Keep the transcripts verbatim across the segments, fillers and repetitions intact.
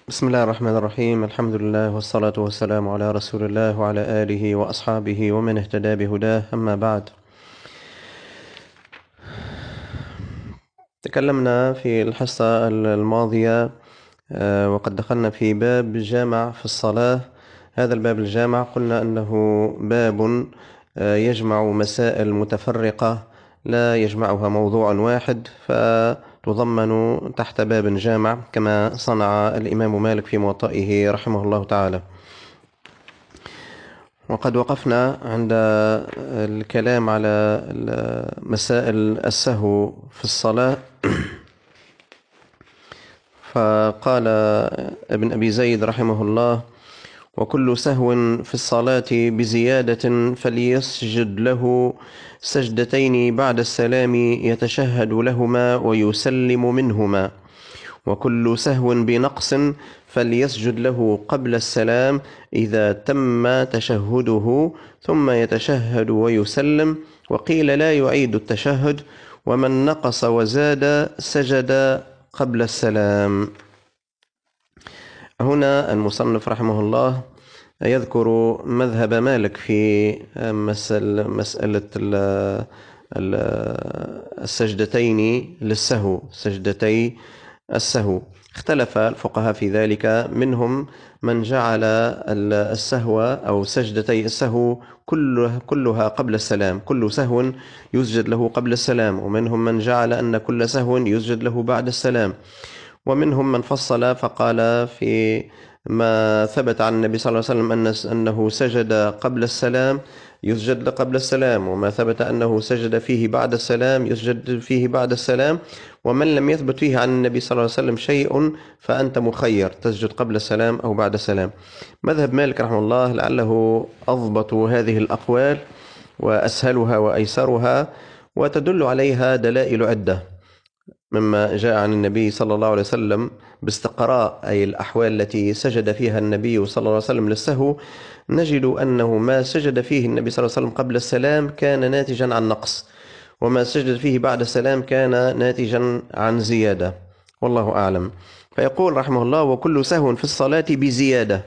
بسم الله الرحمن الرحيم. الحمد لله والصلاة والسلام على رسول الله وعلى آله وأصحابه ومن اهتدى بهداه، أما بعد. تكلمنا في الحصة الماضية آه، وقد دخلنا في باب جامع في الصلاة. هذا الباب الجامع قلنا أنه باب آه، يجمع مسائل متفرقة، لا يجمعها موضوع واحد، فتضمن تحت باب جامع كما صنع الإمام مالك في موطئه رحمه الله تعالى. وقد وقفنا عند الكلام على مسائل السهو في الصلاة. فقال ابن أبي زيد رحمه الله: وكل سهو في الصلاة بزيادة فليسجد له سجدتين بعد السلام يتشهد لهما ويسلم منهما، وكل سهو بنقص فليسجد له قبل السلام إذا تم تشهده ثم يتشهد ويسلم، وقيل لا يعيد التشهد، ومن نقص وزاد سجد قبل السلام. هنا المصنف رحمه الله يذكر مذهب مالك في مسألة, مسألة السجدتين للسهو، سجدتي السهو. اختلف الفقهاء في ذلك، منهم من جعل السهو أو سجدتي السهو كلها, كلها قبل السلام، كل سهو يسجد له قبل السلام، ومنهم من جعل أن كل سهو يسجد له بعد السلام، ومنهم من فصل فقال في ما ثبت عن النبي صلى الله عليه وسلم أن أنه سجد قبل السلام يسجد قبل السلام، وما ثبت أنه سجد فيه بعد السلام يسجد فيه بعد السلام، ومن لم يثبت فيه عن النبي صلى الله عليه وسلم شيء فأنت مخير، تسجد قبل السلام أو بعد السلام. مذهب مالك رحمه الله لعله أضبط هذه الأقوال وأسهلها وأيسرها، وتدل عليها دلائل عدة مما جاء عن النبي صلى الله عليه وسلم باستقراء أي الأحوال التي سجد فيها النبي صلى الله عليه وسلم للسهو. نجد أنه ما سجد فيه النبي صلى الله عليه وسلم قبل السلام كان ناتجا عن نقص، وما سجد فيه بعد السلام كان ناتجا عن زيادة، والله أعلم. فيقول رحمه الله: وكل سهو في الصلاة بزيادة.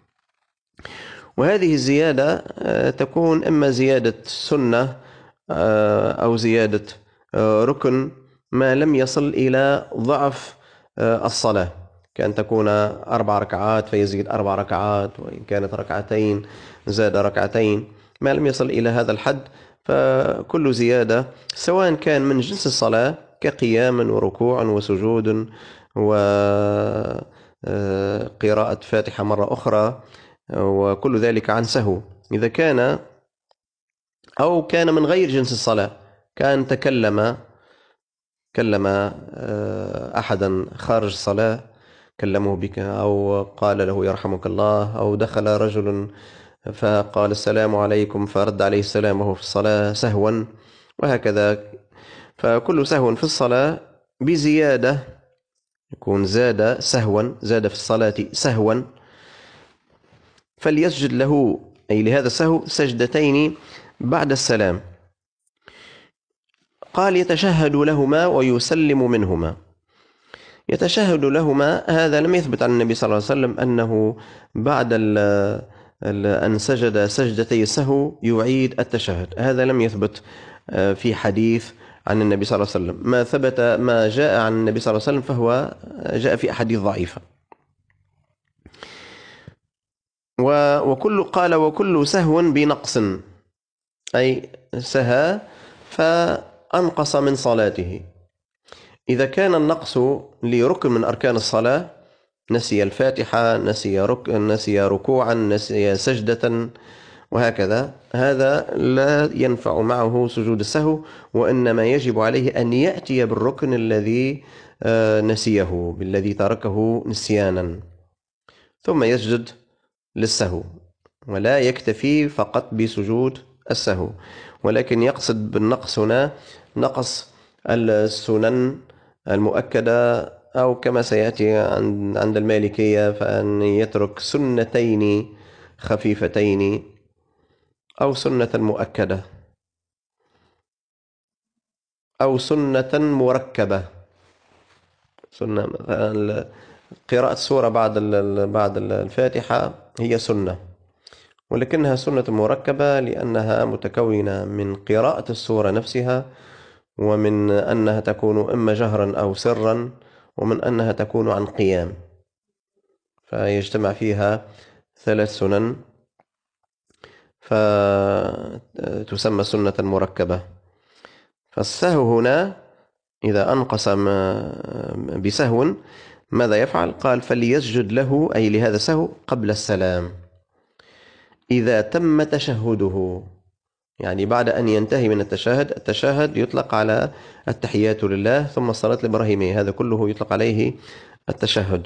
وهذه الزيادة تكون إما زيادة سنة أو زيادة ركن ما لم يصل إلى ضعف الصلاة، كأن تكون أربع ركعات فيزيد أربع ركعات، وإن كانت ركعتين زاد ركعتين، ما لم يصل إلى هذا الحد. فكل زيادة سواء كان من جنس الصلاة كقيام وركوع وسجود وقراءة فاتحة مرة أخرى، وكل ذلك عن سهو. إذا كان أو كان من غير جنس الصلاة، كان تكلم كلم أحدا خارج الصلاة، كلمه بك أو قال له يرحمك الله، أو دخل رجل فقال السلام عليكم فرد عليه السلام وهو في الصلاة سهوا، وهكذا. فكل سهو في الصلاة بزيادة يكون زاد سهوا، زاد في الصلاة سهوا، فليسجد له أي لهذا السهو سجدتين بعد السلام. قال يتشهد لهما ويسلم منهما. يتشهد لهما هذا لم يثبت عن النبي صلى الله عليه وسلم أنه بعد ال ال أن سجد سجدتي السهو يعيد التشهد، هذا لم يثبت في حديث عن النبي صلى الله عليه وسلم. ما ثبت ما جاء عن النبي صلى الله عليه وسلم فهو جاء في أحاديث ضعيفة. وكل قال وكل سهو بنقص، أي سهى فأنقص من صلاته. إذا كان النقص لركن من أركان الصلاة، نسي الفاتحة، نسي, رك... نسي ركوعا، نسي سجدة، وهكذا، هذا لا ينفع معه سجود السهو، وإنما يجب عليه أن يأتي بالركن الذي نسيه، بالذي تركه نسيانا، ثم يسجد للسهو، ولا يكتفي فقط بسجود السهو، ولكن يقصد بالنقص هنا نقص السنن المؤكدة، أو كما سيأتي عند المالكية فأن يترك سنتين خفيفتين أو سنة مؤكدة أو سنة مركبة. سنة مثلا قراءة سورة بعد بعد الفاتحة هي سنة، ولكنها سنة مركبة لأنها متكونة من قراءة السورة نفسها، ومن أنها تكون إما جهرا أو سرا، ومن أنها تكون عن قيام، فيجتمع فيها ثلاث سنن فتسمى سنة مركبة. فالسهو هنا إذا أنقص بسهو ماذا يفعل؟ قال فليسجد له، أي لهذا السهو، قبل السلام إذا تم تشهده، يعني بعد أن ينتهي من التشهد. التشهد يطلق على التحيات لله ثم الصلاة الإبراهيمية، هذا كله يطلق عليه التشهد.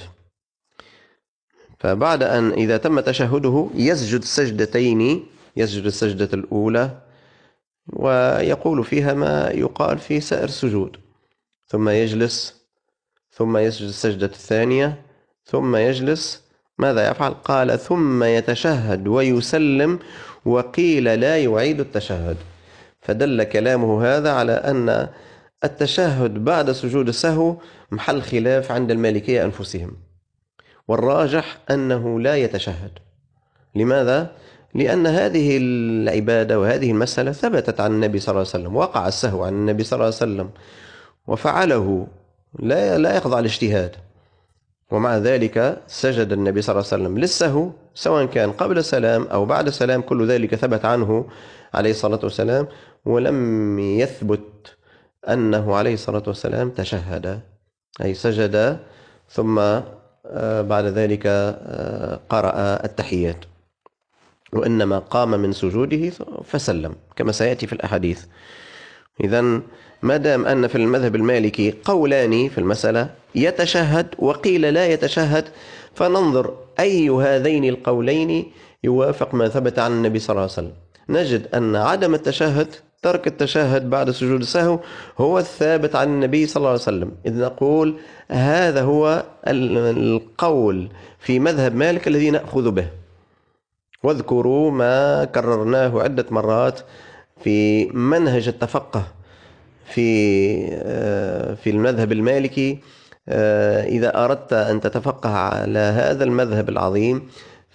فبعد أن إذا تم تشهده يسجد سجدتين، يسجد السجدة الأولى ويقول فيها ما يقال في سائر السجود، ثم يجلس، ثم يسجد السجدة الثانية، ثم يجلس. ماذا يفعل؟ قال ثم يتشهد ويسلم، وقيل لا يعيد التشهد. فدل كلامه هذا على أن التشهد بعد سجود السهو محل خلاف عند المالكية أنفسهم، والراجح أنه لا يتشهد. لماذا؟ لأن هذه العبادة وهذه المسألة ثبتت عن النبي صلى الله عليه وسلم، وقع السهو عن النبي صلى الله عليه وسلم وفعله، لا لا يخضع الاجتهاد، ومع ذلك سجد النبي صلى الله عليه وسلم للسهو سواء كان قبل السلام أو بعد السلام، كل ذلك ثبت عنه عليه الصلاة والسلام، ولم يثبت أنه عليه الصلاة والسلام تشهد، أي سجد ثم بعد ذلك قرأ التحيات، وإنما قام من سجوده فسلم كما سيأتي في الأحاديث. إذن ما دام أن في المذهب المالكي قولان في المسألة، يتشهد وقيل لا يتشهد، فننظر أي هذين القولين يوافق ما ثبت عن النبي صلى الله عليه وسلم. نجد أن عدم التشهد، ترك التشهد بعد سجود السهو، هو الثابت عن النبي صلى الله عليه وسلم، إذ نقول هذا هو القول في مذهب مالك الذي نأخذ به. واذكروا ما كررناه عدة مرات في منهج التفقه في في المذهب المالكي. إذا أردت أن تتفقه على هذا المذهب العظيم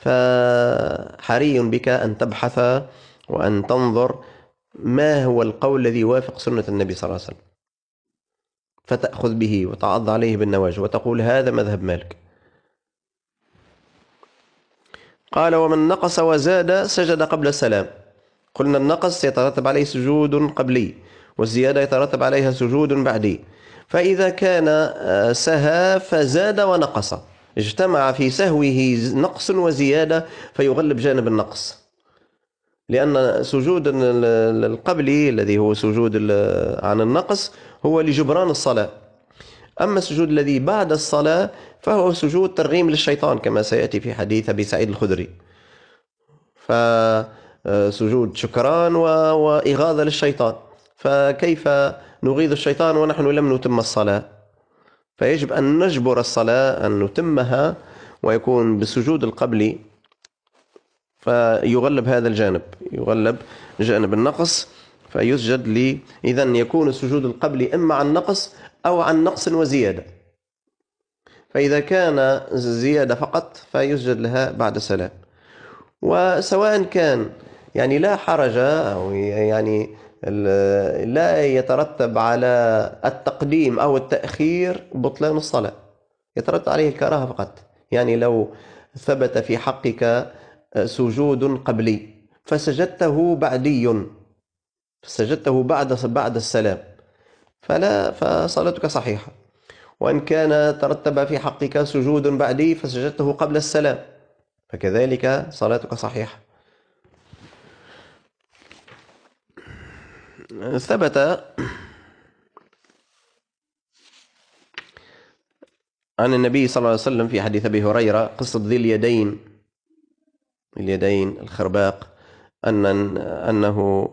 فحري بك أن تبحث وأن تنظر ما هو القول الذي يوافق سنة النبي صلى الله عليه وسلم، فتأخذ به وتعض عليه بالنواجذ وتقول هذا مذهب مالك. قال ومن نقص وزاد سجد قبل السلام. قلنا النقص يترتب عليه سجود قبلي، والزيادة يترتب عليها سجود بعدي. فإذا كان سهى فزاد ونقص، اجتمع في سهوه نقص وزيادة فيغلب جانب النقص، لأن سجود القبلي الذي هو سجود عن النقص هو لجبران الصلاة، أما السجود الذي بعد الصلاة فهو سجود ترغيم للشيطان كما سيأتي في حديث أبي سعيد الخدري، فسجود شكران وإغاظة للشيطان، فكيف نغيظ الشيطان ونحن لم نتم الصلاة؟ فيجب أن نجبر الصلاة، أن نتمها، ويكون بالسجود القبلي، فيغلب هذا الجانب، يغلب جانب النقص فيسجد لي. إذن يكون السجود القبلي إما عن نقص أو عن نقص وزيادة، فإذا كان زيادة فقط فيسجد لها بعد السلام. وسواء كان يعني لا حرج، أو يعني لا يترتب على التقديم أو التأخير بطلان الصلاة، يترتب عليه الكراهة فقط. يعني لو ثبت في حقك سجود قبلي فسجدته بعدي، فسجدته بعد بعد السلام، فلا فصلاتك صحيحة. وإن كان ترتب في حقك سجود بعدي فسجدته قبل السلام فكذلك صلاتك صحيحة. ثبت عن النبي صلى الله عليه وسلم في حديث أبي هريرة قصة ذي اليدين، اليدين الخرباق، أن أنه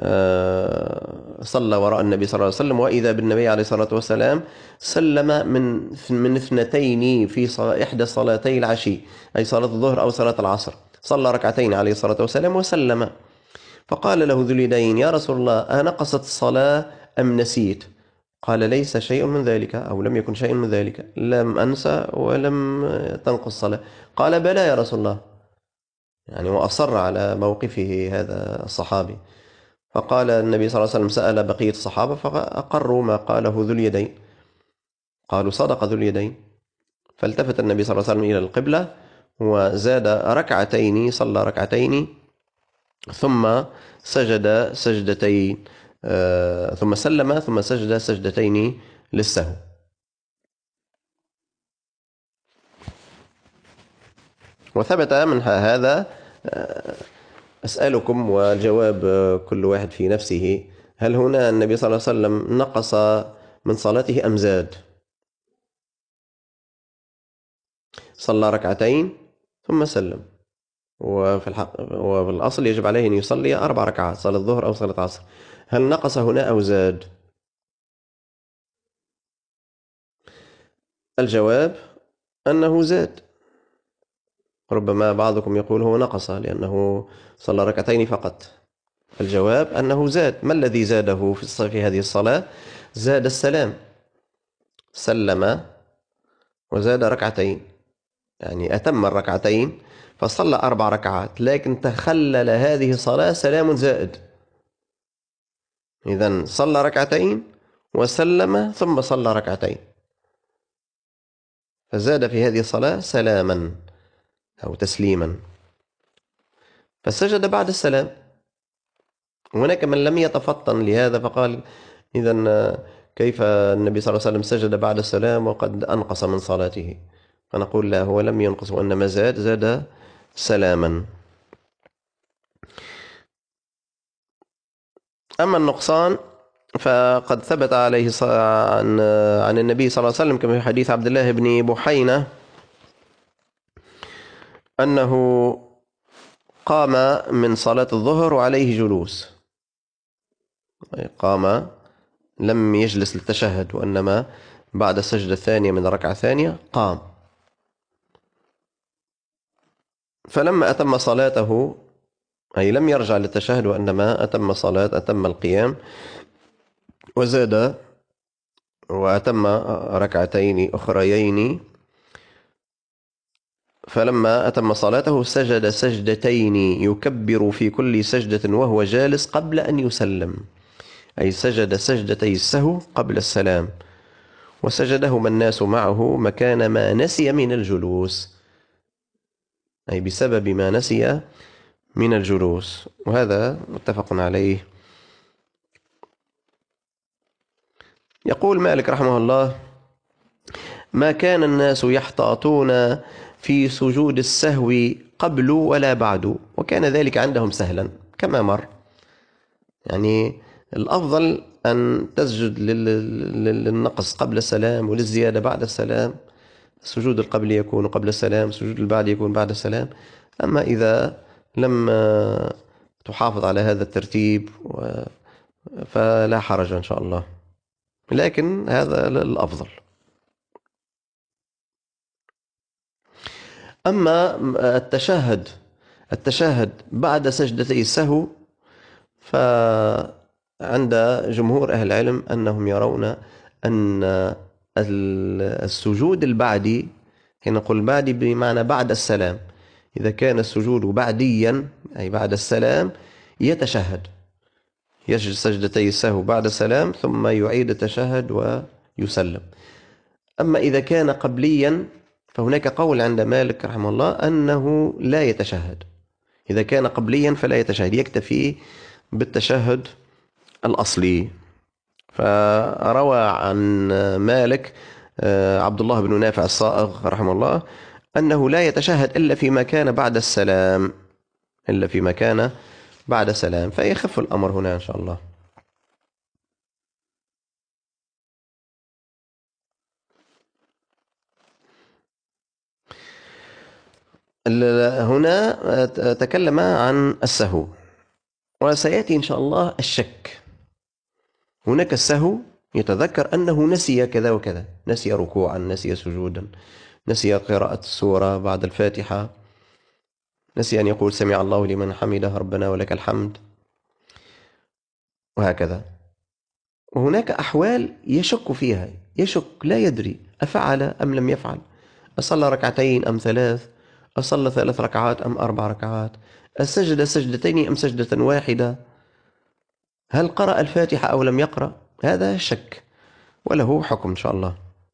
صلى وراء النبي صلى الله عليه وسلم، وإذا بالنبي عليه الصلاة والسلام سلم من من اثنتين في إحدى صلاتي العشي، أي صلاة الظهر أو صلاة العصر، صلى ركعتين عليه الصلاة والسلام وسلم. فقال له ذو اليدين يا رسول الله أنقصت الصلاة أم نسيت؟ قال ليس شيء من ذلك، أو لم يكن شيء من ذلك، لم أنسى ولم تنقص صلاة. قال بلى يا رسول الله، يعني وأصر على موقفه هذا الصحابي. فقال النبي صلى الله عليه وسلم، سأل بقية الصحابة فأقروا ما قاله ذو اليدين، قالوا صدق ذو اليدين. فالتفت النبي صلى الله عليه وسلم إلى القبلة وزاد ركعتين، صلى ركعتين ثم سجد سجدتين، آه ثم سلم ثم سجد سجدتين للسهو. وثبت من هذا، آه أسألكم وجواب كل واحد في نفسه، هل هنا النبي صلى الله عليه وسلم نقص من صلاته أم زاد؟ صلى ركعتين ثم سلم، وفي الحق وفي الأصل يجب عليه أن يصلي أربع ركعات، صلاة الظهر أو صلاة العصر. هل نقص هنا أو زاد؟ الجواب أنه زاد. ربما بعضكم يقول هو نقص لأنه صلى ركعتين فقط. الجواب أنه زاد. ما الذي زاده في هذه الصلاة؟ زاد السلام، سلم وزاد ركعتين، يعني أتم الركعتين فصلى أربع ركعات، لكن تخلل هذه الصلاة سلام زائد. إذن صلى ركعتين وسلم ثم صلى ركعتين، فزاد في هذه الصلاة سلاما أو تسليما، فسجد بعد السلام. هناك من لم يتفطن لهذا فقال إذن كيف النبي صلى الله عليه وسلم سجد بعد السلام وقد أنقص من صلاته؟ فنقول لا، هو لم ينقص وإنما زاد زاد سلاما. أما النقصان فقد ثبت عليه عن عن النبي صلى الله عليه وسلم كما في حديث عبد الله بن بحينة أنه قام من صلاة الظهر وعليه جلوس، قام لم يجلس للتشهد وإنما بعد السجدة الثانية من الركعة الثانية قام، فلما أتم صلاته، أي لم يرجع للتشهد وإنما أتم صلاة أتم القيام وزاد وأتم ركعتين أخريين، فلما أتم صلاته سجد سجدتين يكبر في كل سجدة وهو جالس قبل أن يسلم، أي سجد سجدتي السهو قبل السلام، وسجدهما الناس معه مكان ما نسي من الجلوس، أي بسبب ما نسي من الجلوس، وهذا متفق عليه. يقول مالك رحمه الله: ما كان الناس يحتاطون في سجود السهو قبل ولا بعد، وكان ذلك عندهم سهلا كما مر. يعني الأفضل أن تسجد للنقص قبل السلام وللزيادة بعد السلام، السجود القبل يكون قبل السلام، السجود البعد يكون بعد السلام. أما إذا لم تحافظ على هذا الترتيب فلا حرج إن شاء الله، لكن هذا الأفضل. أما التشهد التشهد بعد سجدتي السهو، فعند جمهور أهل العلم أنهم يرون أن السجود البعدي، هنا نقول بعدي بمعنى بعد السلام، إذا كان السجود بعديا أي بعد السلام يتشهد، يسجد سجدتي السهو بعد السلام ثم يعيد التشهد ويسلم. أما إذا كان قبليا فهناك قول عند مالك رحمه الله أنه لا يتشهد، إذا كان قبليا فلا يتشهد، يكتفي بالتشهد الأصلي. فروى عن مالك عبد الله بن نافع الصائغ رحمه الله أنه لا يتشهد إلا فيما كان بعد السلام، إلا فيما كان بعد السلام، فيخف الأمر هنا إن شاء الله. هنا تكلم عن السهو، وسيأتي إن شاء الله الشك. هناك السهو يتذكر أنه نسي كذا وكذا، نسي ركوعا، نسي سجودا، نسي قراءة السورة بعد الفاتحة، نسي أن يقول سمع الله لمن حمده ربنا ولك الحمد، وهكذا. وهناك أحوال يشك فيها، يشك لا يدري أفعل أم لم يفعل، أصلى ركعتين أم ثلاث، أصلى ثلاث ركعات أم أربع ركعات، السجد سجدتين أم سجدة واحدة، هل قرأ الفاتحة أو لم يقرأ؟ هذا شك وله حكم إن شاء الله.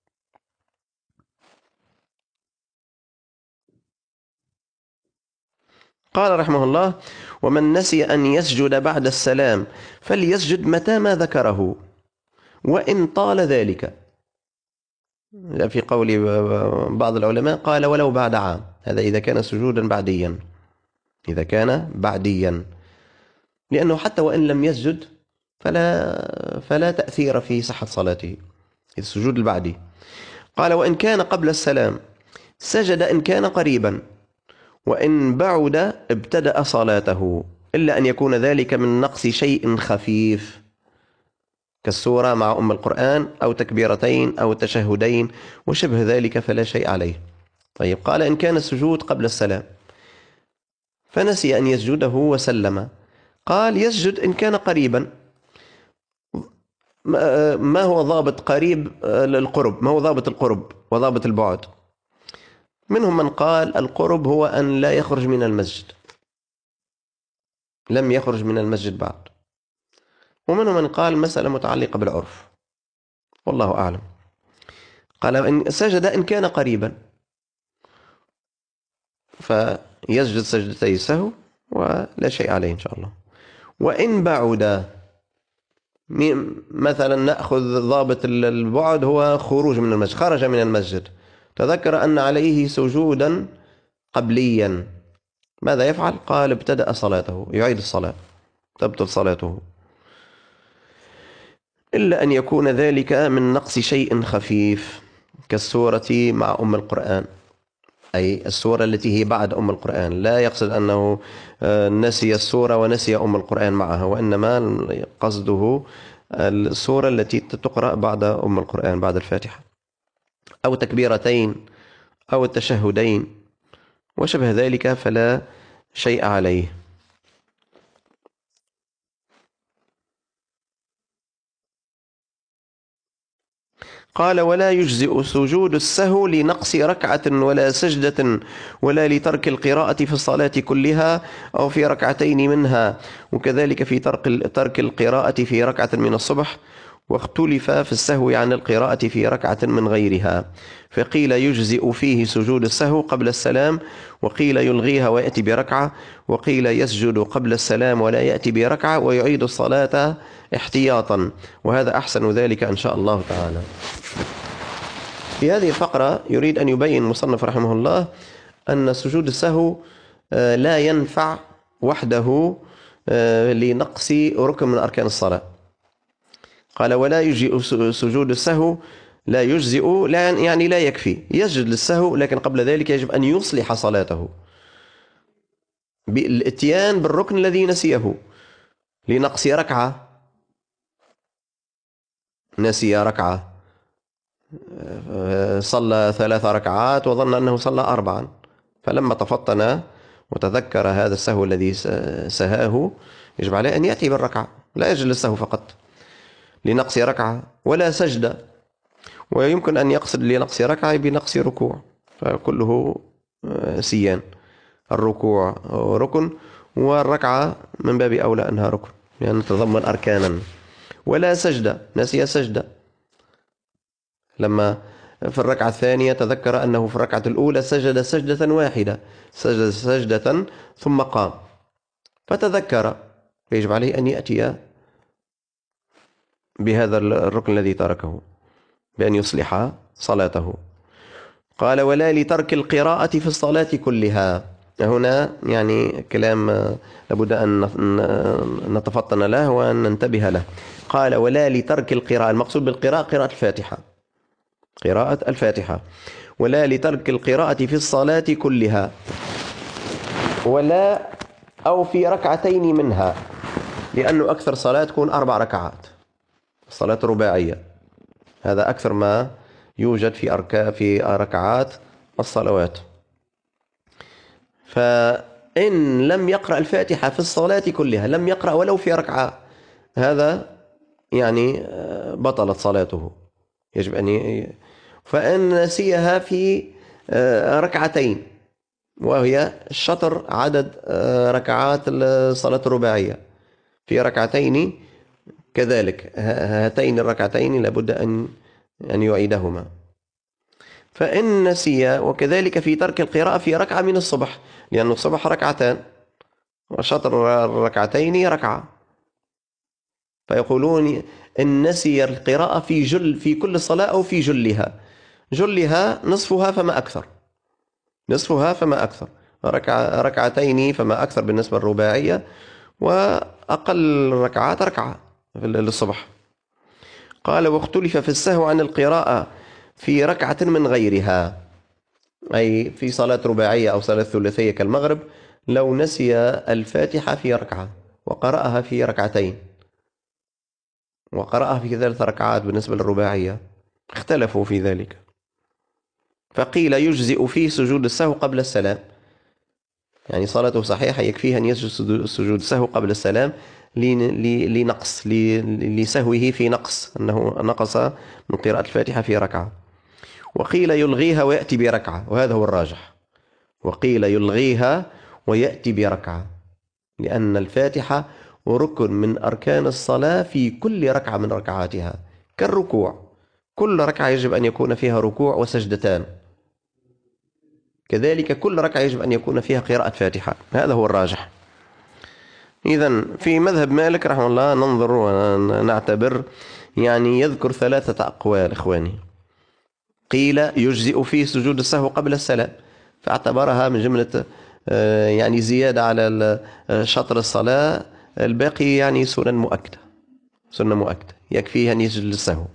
قال رحمه الله: ومن نسي أن يسجد بعد السلام فليسجد متى ما ذكره وإن طال ذلك. في قول بعض العلماء قال ولو بعد عام، هذا إذا كان سجودا بعديا، إذا كان بعديا، لأنه حتى وإن لم يسجد فلا, فلا تأثير في صحة صلاته، السجود البعدي. قال: وإن كان قبل السلام سجد إن كان قريبا، وإن بعد ابتدأ صلاته، إلا أن يكون ذلك من نقص شيء خفيف كالسورة مع أم القرآن أو تكبيرتين أو تشهدين وشبه ذلك فلا شيء عليه. طيب، قال: إن كان السجود قبل السلام فنسي أن يسجده وسلم، قال: يسجد إن كان قريبا. ما هو ضابط قريب للقرب؟ ما هو ضابط القرب وضابط البعد؟ منهم من قال القرب هو أن لا يخرج من المسجد، لم يخرج من المسجد بعد، ومنهم من قال مسألة متعلقة بالعرف، والله أعلم. قال: إن سجد إن كان قريبا فيسجد سجدتي السهو ولا شيء عليه إن شاء الله. وإن بعد، مثلا نأخذ ضابط البعد هو خروج من المسجد، خرج من المسجد، تذكر أن عليه سجودا قبليا، ماذا يفعل؟ قال: ابتدأ صلاته، يعيد الصلاة، تبطل صلاته، إلا أن يكون ذلك من نقص شيء خفيف كالسورة مع أم القرآن، أي السورة التي هي بعد أم القرآن، لا يقصد أنه نسي السورة ونسي أم القرآن معها، وإنما قصده السورة التي تقرأ بعد أم القرآن بعد الفاتحة، أو تكبيرتين أو التشهدين وشبه ذلك فلا شيء عليه. قال: ولا يجزئ سجود السهو لنقص ركعة ولا سجدة ولا لترك القراءة في الصلاة كلها أو في ركعتين منها، وكذلك في ترك القراءة في ركعة من الصبح، واختلف في السهو عن القراءة في ركعة من غيرها، فقيل يجزئ فيه سجود السهو قبل السلام، وقيل يلغيها ويأتي بركعة، وقيل يسجد قبل السلام ولا يأتي بركعة ويعيد الصلاة احتياطا، وهذا أحسن ذلك إن شاء الله تعالى. في هذه الفقرة يريد أن يبين المصنف رحمه الله أن سجود السهو لا ينفع وحده لنقص ركن من أركان الصلاة. قال: ولا يجزئ سجود السهو، لا يجزئ لا يعني لا يكفي، يسجد للسهو، لكن قبل ذلك يجب أن يصلح صلاته بالاتيان بالركن الذي نسيه، لنقص ركعة، نسي ركعة، صلى ثلاث ركعات وظن أنه صلى أربعا، فلما تفطن وتذكر هذا السهو الذي سهاه يجب عليه أن يأتي بالركعة، لا يجلس السهو فقط لنقص ركعة ولا سجدة، ويمكن أن يقصد لنقص ركعة بنقص ركوع، فكله سيان، الركوع ركن والركعة من باب أولى أنها ركن لأن يعني تتضمن أركانا. ولا سجدة، نسي سجدة، لما في الركعة الثانية تذكر أنه في الركعة الأولى سجد سجدة واحدة، سجد سجدة ثم قام فتذكر، فيجب عليه أن يأتي بهذا الركن الذي تركه بأن يصلح صلاته. قال: ولا لترك القراءة في الصلاة كلها. هنا يعني كلام لابد أن نتفطن له وأن ننتبه له. قال: ولا لترك القراءة، المقصود بالقراءة قراءة الفاتحة، قراءة الفاتحة. ولا لترك القراءة في الصلاة كلها، ولا أو في ركعتين منها، لأنه أكثر صلاة تكون أربع ركعات، الصلاة رباعية، هذا أكثر ما يوجد في أركا في ركعات الصلوات. فإن لم يقرأ الفاتحة في الصلاة كلها، لم يقرأ ولو في ركعة، هذا يعني بطلت صلاته، يجب أن ي... فإن نسيها في ركعتين، وهي الشطر عدد ركعات الصلاة الرباعية، في ركعتين كذلك هاتين الركعتين لابد أن أن يعيدهما. فإن نسي، وكذلك في ترك القراءة في ركعة من الصبح، لأن الصبح ركعتان وشطر الركعتين ركعة، فيقولون إن نسي القراءة في جل في كل صلاة أو في جلها، جلها نصفها فما أكثر، نصفها فما أكثر، ركع ركعتين فما أكثر بالنسبة للرباعية، وأقل ركعات ركعة للصبح. قال واختلف في السهو عن القراءة في ركعة من غيرها، أي في صلاة رباعية أو صلاة ثلاثية كالمغرب، لو نسي الفاتحة في ركعة وقرأها في ركعتين وقرأها في ثلاث ركعات بالنسبة للرباعية، اختلفوا في ذلك. فقيل يجزئ فيه سجود السهو قبل السلام، يعني صلاته صحيحة يكفيها أن يسجد سجود السهو قبل السلام لنقص لسهوه في نقص، أنه نقص من قراءة الفاتحة في ركعة. وقيل يلغيها ويأتي بركعة، وهذا هو الراجح، وقيل يلغيها ويأتي بركعة، لأن الفاتحة ركن من أركان الصلاة في كل ركعة من ركعاتها، كالركوع، كل ركعة يجب أن يكون فيها ركوع وسجدتان، كذلك كل ركعة يجب أن يكون فيها قراءة فاتحة، هذا هو الراجح. إذن في مذهب مالك رحمه الله ننظر ونعتبر، يعني يذكر ثلاثة أقوال إخواني. قيل يجزئ فيه سجود السهو قبل السلام، فاعتبرها من جملة يعني زيادة على شطر الصلاة، الباقي يعني سنن مؤكدة، سنة مؤكدة يكفيها أن يسجد للسهو.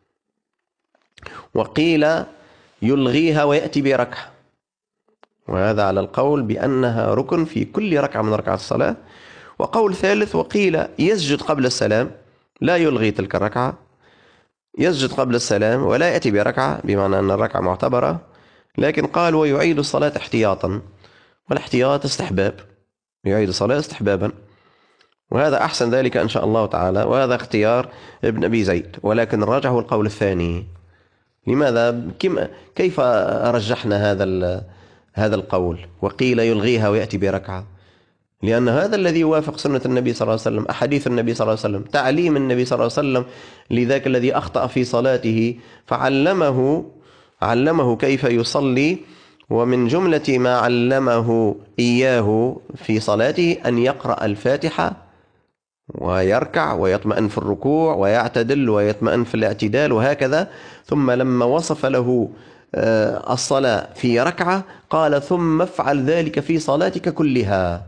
وقيل يلغيها ويأتي بركعة، وهذا على القول بأنها ركن في كل ركعة من ركعات الصلاة. وقول ثالث وقيل يسجد قبل السلام، لا يلغي تلك الركعة، يسجد قبل السلام ولا يأتي بركعة، بمعنى أن الركعة معتبرة، لكن قال ويعيد الصلاة احتياطا، والاحتياط استحباب، يعيد الصلاة استحبابا، وهذا أحسن ذلك إن شاء الله تعالى، وهذا اختيار ابن أبي زيد، ولكن الراجح هو القول الثاني. لماذا؟ كيف رجحنا هذا هذا القول وقيل يلغيها ويأتي بركعة؟ لأن هذا الذي يوافق سنة النبي صلى الله عليه وسلم، أحاديث النبي صلى الله عليه وسلم، تعليم النبي صلى الله عليه وسلم لذاك الذي أخطأ في صلاته فعلمه علمه كيف يصلي، ومن جملة ما علمه إياه في صلاته أن يقرأ الفاتحة ويركع ويطمئن في الركوع ويعتدل ويطمئن في الاعتدال وهكذا. ثم لما وصف له الصلاة في ركعة قال ثم افعل ذلك في صلاتك كلها،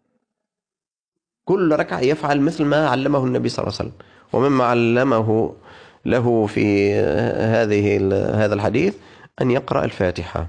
كل ركعة يفعل مثل ما علمه النبي صلى الله عليه وسلم. ومما علمه له في هذه هذا الحديث أن يقرأ الفاتحة.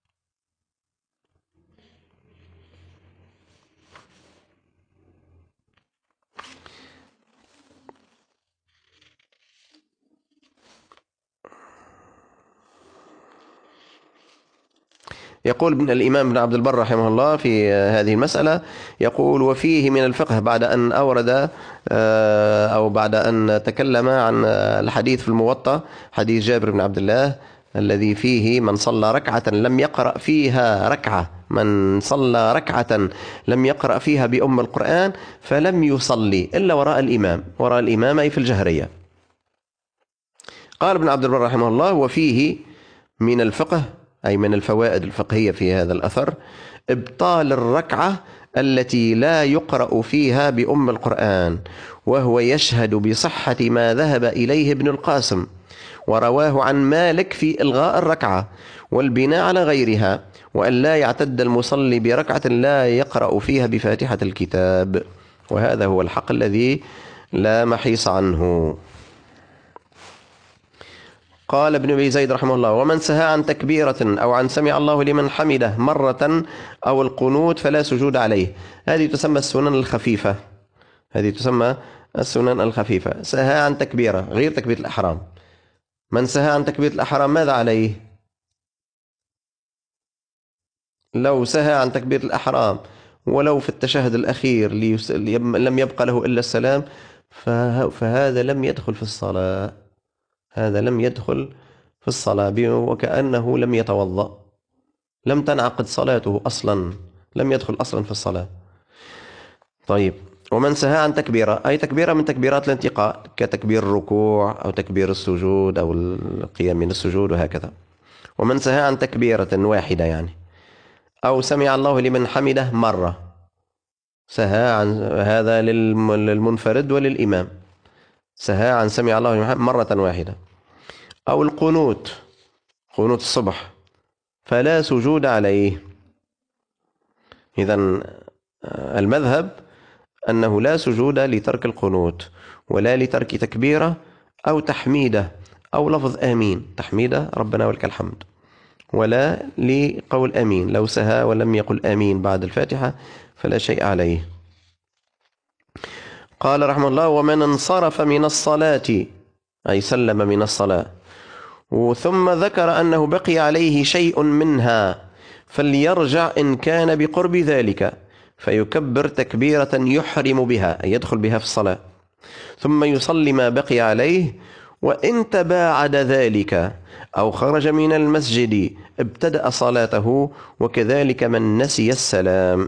يقول ابن الإمام ابن عبد البر رحمه الله في هذه المسألة، يقول وفيه من الفقه، بعد أن أورد أو بعد أن تكلم عن الحديث في الموطأ، حديث جابر بن عبد الله الذي فيه من صلى ركعة لم يقرأ فيها ركعة من صلى ركعة لم يقرأ فيها بأم القرآن فلم يصلي إلا وراء الإمام، وراء الإمام أي في الجهرية. قال ابن عبد البر رحمه الله وفيه من الفقه، أي من الفوائد الفقهية في هذا الأثر، إبطال الركعة التي لا يقرأ فيها بأم القرآن، وهو يشهد بصحة ما ذهب إليه ابن القاسم ورواه عن مالك في إلغاء الركعة والبناء على غيرها، وأن لا يعتد المصلي بركعة لا يقرأ فيها بفاتحة الكتاب، وهذا هو الحق الذي لا محيص عنه. قال ابن أبي زيد رحمه الله ومن سهى عن تكبيرة أو عن سمع الله لمن حمده مرة أو القنوت فلا سجود عليه. هذه تسمى السنن الخفيفة، هذه تسمى السنن الخفيفة. سهى عن تكبيرة غير تكبيرة الإحرام، من سهى عن تكبيرة الإحرام ماذا عليه؟ لو سهى عن تكبيرة الإحرام ولو في التشهد الأخير لم يبقى له إلا السلام فهذا لم يدخل في الصلاة، هذا لم يدخل في الصلاة، وكأنه لم يتوضأ، لم تنعقد صلاته أصلا، لم يدخل أصلا في الصلاة. طيب، ومن سهى عن تكبيرة، أي تكبيرة من تكبيرات الانتقاء كتكبير الركوع أو تكبير السجود أو القيام من السجود وهكذا. ومن سهى عن تكبيرة واحدة يعني، أو سمع الله لمن حمده مرة، سهى عن هذا للمنفرد وللإمام، سهى عن سمع الله لمن حمده مرة واحدة. أو القنوت، قنوت الصبح، فلا سجود عليه. إذن المذهب أنه لا سجود لترك القنوت، ولا لترك تكبيرة أو تحميدة أو لفظ آمين، تحميدة ربنا ولك الحمد، ولا لقول آمين. لو سهى ولم يقل آمين بعد الفاتحة فلا شيء عليه. قال رحمه الله: ومن انصرف من الصلاة، أي سلم من الصلاة، ثم ذكر أنه بقي عليه شيء منها، فليرجع إن كان بقرب ذلك، فيكبر تكبيرة يحرم بها، أي يدخل بها في الصلاة، ثم يصلي ما بقي عليه. وإن تباعد ذلك أو خرج من المسجد ابتدأ صلاته، وكذلك من نسي السلام.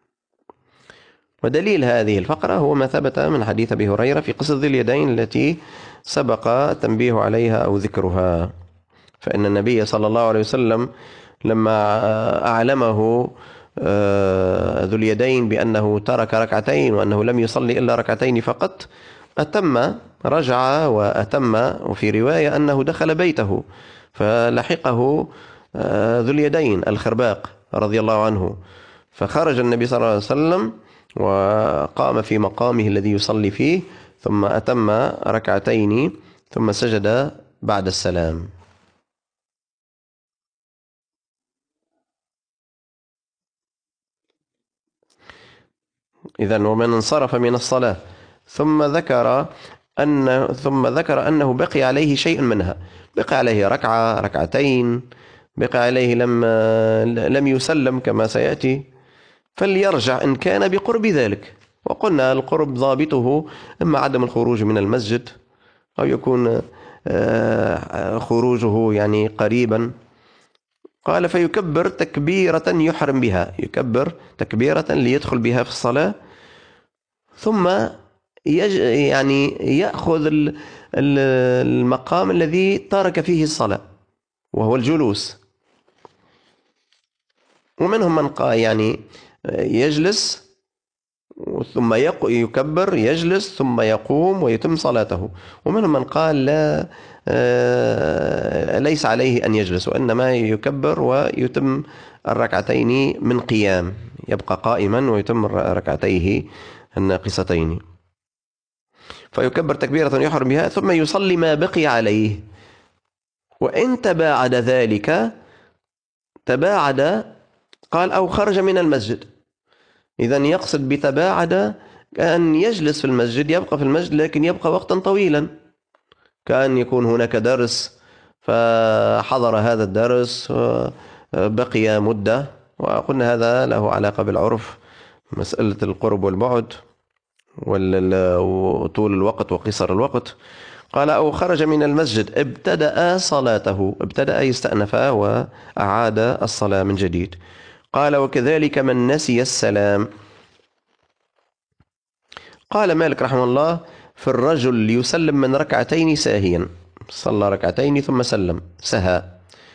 ودليل هذه الفقرة هو ما ثبت من حديث أبي هريرة في قصة ذي اليدين التي سبق التنبيه عليها أو ذكرها. فإن النبي صلى الله عليه وسلم لما أعلمه ذو اليدين بأنه ترك ركعتين وأنه لم يصلي إلا ركعتين فقط، أتم، رجع وأتم. وفي رواية أنه دخل بيته فلحقه ذو اليدين الخرباق رضي الله عنه، فخرج النبي صلى الله عليه وسلم وقام في مقامه الذي يصلي فيه، ثم أتم ركعتين ثم سجد بعد السلام. إذن ومن انصرف من الصلاة ثم ذكر أن ثم ذكر أنه بقي عليه شيء منها، بقي عليه ركعة، ركعتين، بقي عليه لم لم يسلم كما سيأتي، فليرجع إن كان بقرب ذلك. وقلنا القرب ضابطه إما عدم الخروج من المسجد، أو يكون خروجه يعني قريبا. قال: فيكبر تكبيرة يحرم بها، يكبر تكبيرة ليدخل بها في الصلاة، ثم يج يعني يأخذ المقام الذي ترك فيه الصلاة وهو الجلوس. ومنهم من قال يعني يجلس ثم يكبر، يجلس ثم يقوم ويتم صلاته. ومنهم من قال لا، ليس عليه أن يجلس، وإنما يكبر ويتم الركعتين من قيام، يبقى قائما ويتم ركعتيه الناقصتين. فيكبر تكبيرة يحرم بها ثم يصلي ما بقي عليه. وإن تباعد ذلك، تباعد قال أو خرج من المسجد، إذن يقصد بتباعد كأن يجلس في المسجد، يبقى في المسجد لكن يبقى وقتا طويلا، كأن يكون هناك درس فحضر هذا الدرس بقي مدة. وقلنا هذا له علاقة بالعرف، مسألة القرب والبعد وطول الوقت وقصر الوقت. قال أو خرج من المسجد ابتدأ صلاته، ابتدأ يستأنف وأعاد الصلاة من جديد. قال وكذلك من نسي السلام. قال مالك رحمه الله: في الرجل يسلم من ركعتين ساهيا، صلى ركعتين ثم سلم سهى،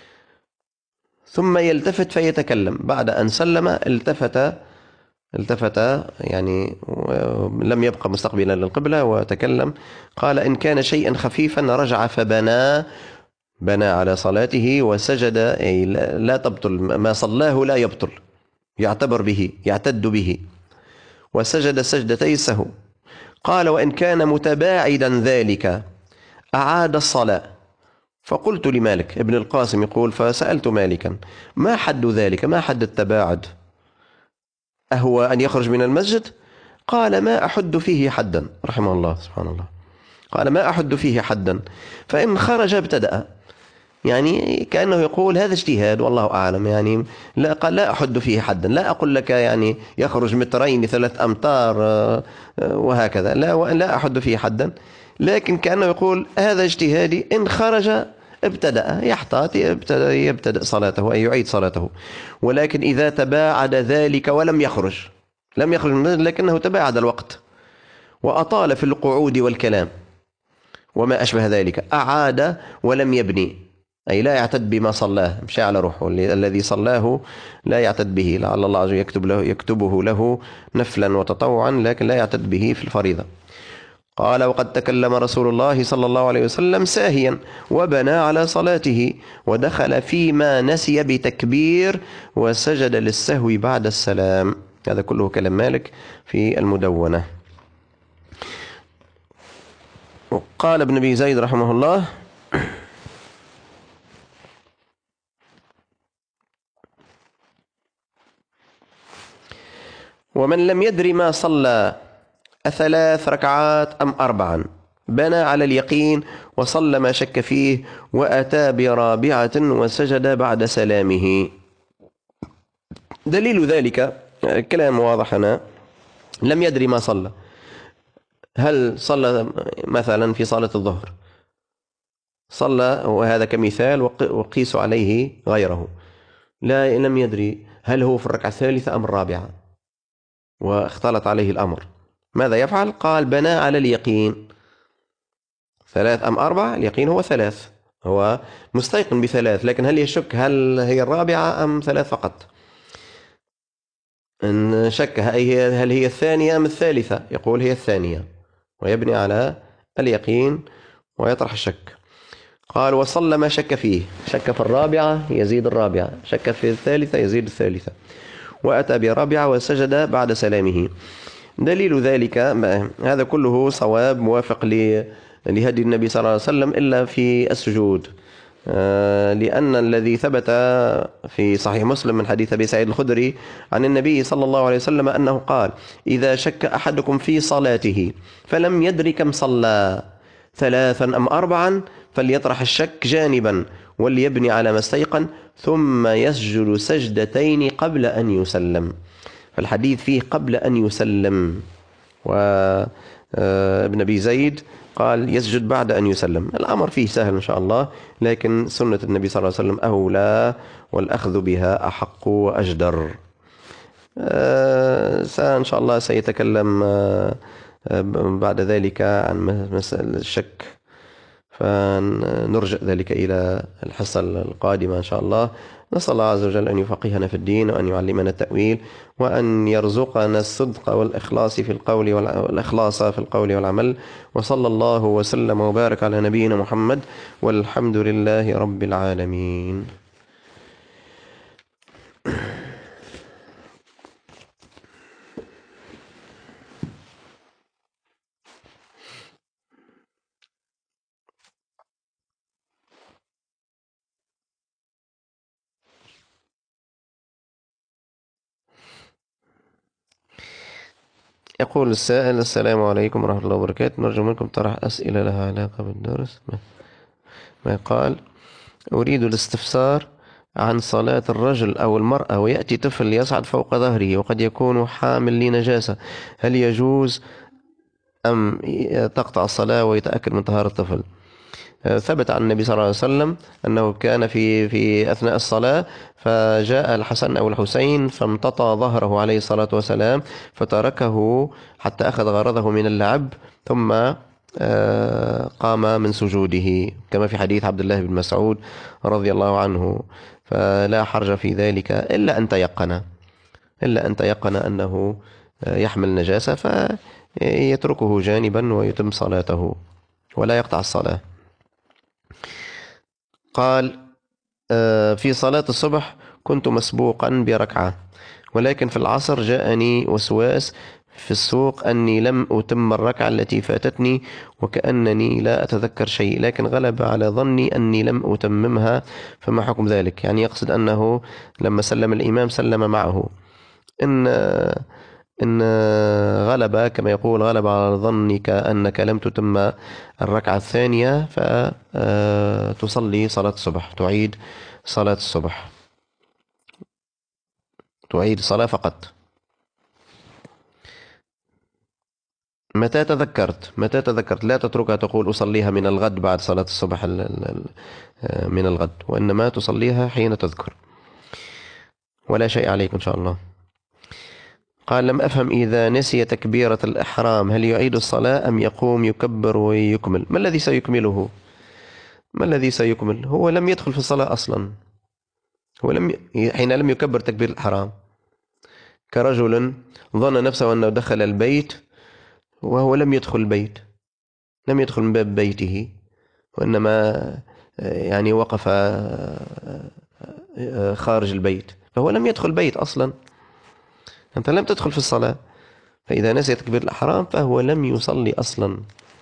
ثم يلتفت فيتكلم بعد أن سلم، التفت التفت يعني لم يبقى مستقبلا للقبلة وتكلم. قال إن كان شيئا خفيفا رجع فبنى، بنى على صلاته وسجد، أي لا تبطل ما صلاه، لا يبطل، يعتبر به، يعتد به، وسجد سجدتي السهو. قال وإن كان متباعدا ذلك أعاد الصلاة. فقلت لمالك ابن القاسم يقول: فسألت مالكا ما حد ذلك، ما حد التباعد؟ أهو أن يخرج من المسجد؟ قال ما أحد فيه حدا، رحمه الله سبحانه الله. قال ما أحد فيه حدا، فإن خرج ابتدأ، يعني كأنه يقول هذا اجتهاد والله أعلم، يعني لا قال لا أحد فيه حدا، لا أقول لك يعني يخرج مترين ثلاث أمتار وهكذا، لا لا أحد فيه حدا، لكن كأنه يقول هذا اجتهادي، إن خرج ابتدأ يحتاط، يبتدأ, يبتدأ صلاته أي يعيد صلاته. ولكن إذا تباعد ذلك ولم يخرج، لم يخرج لكنه تباعد الوقت وأطال في القعود والكلام وما أشبه ذلك، أعاد ولم يبني، أي لا يعتد بما صلاه، مشى على روحه الذي صلاه لا يعتد به، لعل الله عز وجل يكتب له يكتبه له نفلا وتطوعا، لكن لا يعتد به في الفريضة. قال وقد تكلم رسول الله صلى الله عليه وسلم ساهيا وبنى على صلاته، ودخل فيما نسي بتكبير وسجد للسهو بعد السلام. هذا كله كلام مالك في المدونة. قال ابن أبي زيد رحمه الله ومن لم يدر ما صلى أثلاث ركعات أم أربعا بنى على اليقين وصلى ما شك فيه وأتى برابعة وسجد بعد سلامه. دليل ذلك كلام واضح هنا، لم يدري ما صلى، هل صلى مثلا في صلاة الظهر صلى وهذا كمثال وقيس عليه غيره، لا لم يدري هل هو في الركعة الثالثة أم الرابعة واختلط عليه الأمر، ماذا يفعل؟ قال بنى على اليقين، ثلاث أم أربع، اليقين هو ثلاث، هو مستيقن بثلاث، لكن هل يشك هل هي الرابعة أم ثلاث فقط؟ إن شك هل هي الثانية أم الثالثة يقول هي الثانية ويبني على اليقين ويطرح الشك. قال وصلى ما شك فيه، شك في الرابعة يزيد الرابعة، شك في الثالثة يزيد الثالثة، وأتى برابعة وسجد بعد سلامه. دليل ذلك هذا كله صواب موافق لهدي النبي صلى الله عليه وسلم إلا في السجود، لأن الذي ثبت في صحيح مسلم من حديث أبي سعيد الخدري عن النبي صلى الله عليه وسلم أنه قال إذا شك أحدكم في صلاته فلم يدر كم صلى ثلاثا أم أربعا فليطرح الشك جانبا وليبني على ما استيقن ثم يسجد سجدتين قبل أن يسلم. فالحديث فيه قبل أن يسلم، وابن أبي زيد قال يسجد بعد أن يسلم. الأمر فيه سهل إن شاء الله، لكن سنة النبي صلى الله عليه وسلم أولى والأخذ بها أحق وأجدر. إن شاء الله سيتكلم بعد ذلك عن مسألة الشك، فنرجع ذلك إلى الحصة القادمة إن شاء الله. نسأل الله عز وجل أن يفقهنا في الدين وأن يعلمنا التأويل وأن يرزقنا الصدق والإخلاص في القول والإخلاص في القول والعمل. وصلى الله وسلم وبارك على نبينا محمد والحمد لله رب العالمين. يقول السائل السلام عليكم ورحمة الله وبركاته، نرجو منكم طرح أسئلة لها علاقة بالدرس. ما قال أريد الاستفسار عن صلاة الرجل أو المرأة ويأتي طفل يصعد فوق ظهره وقد يكون حامل لنجاسة، هل يجوز أم تقطع الصلاة ويتأكد من طهارة الطفل؟ ثبت عن النبي صلى الله عليه وسلم أنه كان في في أثناء الصلاة فجاء الحسن أو الحسين فامتطى ظهره عليه الصلاة والسلام فتركه حتى أخذ غرضه من اللعب ثم قام من سجوده كما في حديث عبد الله بن مسعود رضي الله عنه. فلا حرج في ذلك إلا أن تيقن إلا أن تيقن أنه يحمل نجاسة فيتركه جانبا ويتم صلاته ولا يقطع الصلاة. قال في صلاة الصبح كنت مسبوقا بركعة، ولكن في العصر جاءني وسواس في السوق أني لم أتم الركعة التي فاتتني وكأنني لا أتذكر شيء، لكن غلب على ظني أني لم أتممها، فما حكم ذلك؟ يعني يقصد أنه لما سلم الإمام سلم معه. إن إن غلب كما يقول غلب على ظنك أنك لم تتم الركعة الثانية فتصلي صلاة الصبح، تعيد صلاة الصبح، تعيد صلاة فقط. متى تذكرت متى تذكرت لا تتركها تقول أصليها من الغد بعد صلاة الصبح من الغد، وإنما تصليها حين تذكر، ولا شيء عليك إن شاء الله. قال: لم أفهم، إذا نسي تكبيرة الإحرام هل يعيد الصلاة أم يقوم يكبر ويكمل؟ ما الذي سيكمله؟ ما الذي سيكمل؟ هو لم يدخل في الصلاة أصلا، هو لم ي... حين لم يكبر تكبير الإحرام، كرجل ظن نفسه أنه دخل البيت وهو لم يدخل البيت، لم يدخل من باب بيته، وإنما يعني وقف خارج البيت، فهو لم يدخل البيت أصلا، أنت لم تدخل في الصلاة، فإذا نسي تكبير الإحرام فهو لم يصلي أصلا.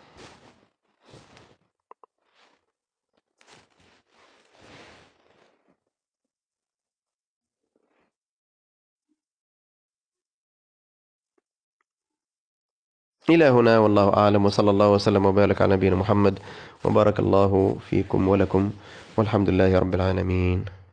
إلى هنا والله أعلم، وصلى الله وسلم وبارك على نبينا محمد، وبارك الله فيكم ولكم، والحمد لله رب العالمين.